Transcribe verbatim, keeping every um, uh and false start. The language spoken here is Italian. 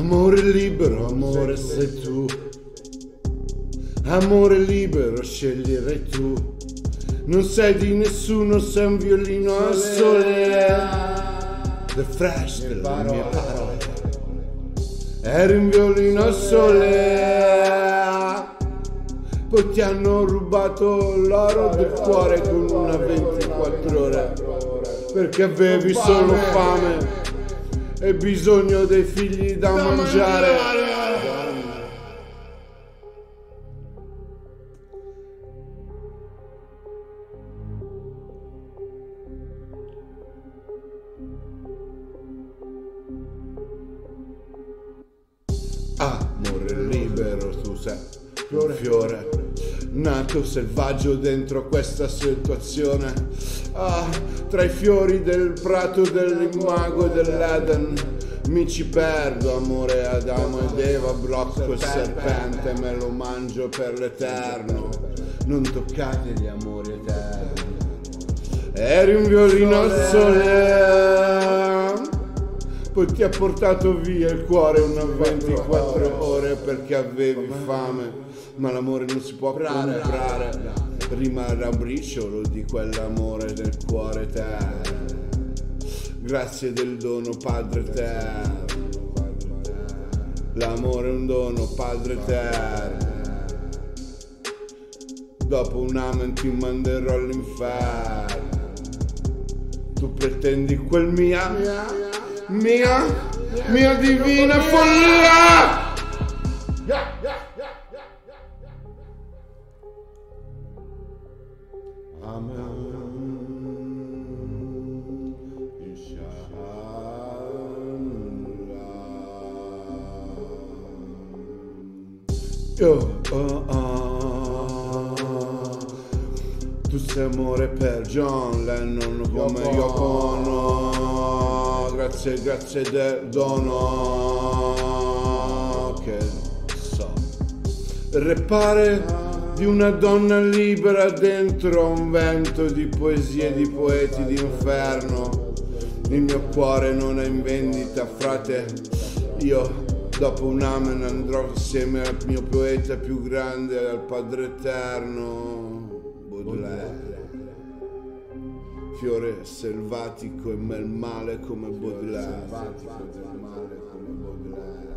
Amore libero, amore sei tu. Amore libero, sceglierai tu. Non sei di nessuno, sei un violino al sole. The flash delle mie parole. Eri un violino al sole. Poi ti hanno rubato l'oro del cuore con una ventiquattro ore. Perché avevi solo fame e bisogno dei figli da mangiare. Amore libero, tu sei un fiore nato selvaggio dentro questa situazione. Ah, tra i fiori del prato dell'immago e dell'Eden mi ci perdo, amore. Adamo ed Eva, blocco il serpente, me lo mangio per l'eterno. Non toccate gli amori eterni. Eri un violino al sole, poi ti ha portato via il cuore una ventiquattro ore perché avevi fame. Ma l'amore non si può comprare, rimarrà un briciolo di quell'amore del cuore eterno. Grazie del dono Padre eterno. L'amore è un dono Padre eterno. Dopo un amen ti manderò all'inferno. Tu pretendi quel mia, mia, mia divina follia. Io, oh, oh, tu sei amore per John Lennon come Yoko Ono. Grazie, grazie del dono che so repare di una donna libera dentro un vento di poesie di poeti d'inferno. Il mio cuore non è in vendita, frate. Io dopo un amen andrò insieme al mio poeta più grande, al Padre Eterno, Baudelaire. Fiore selvatico e mel male come Baudelaire.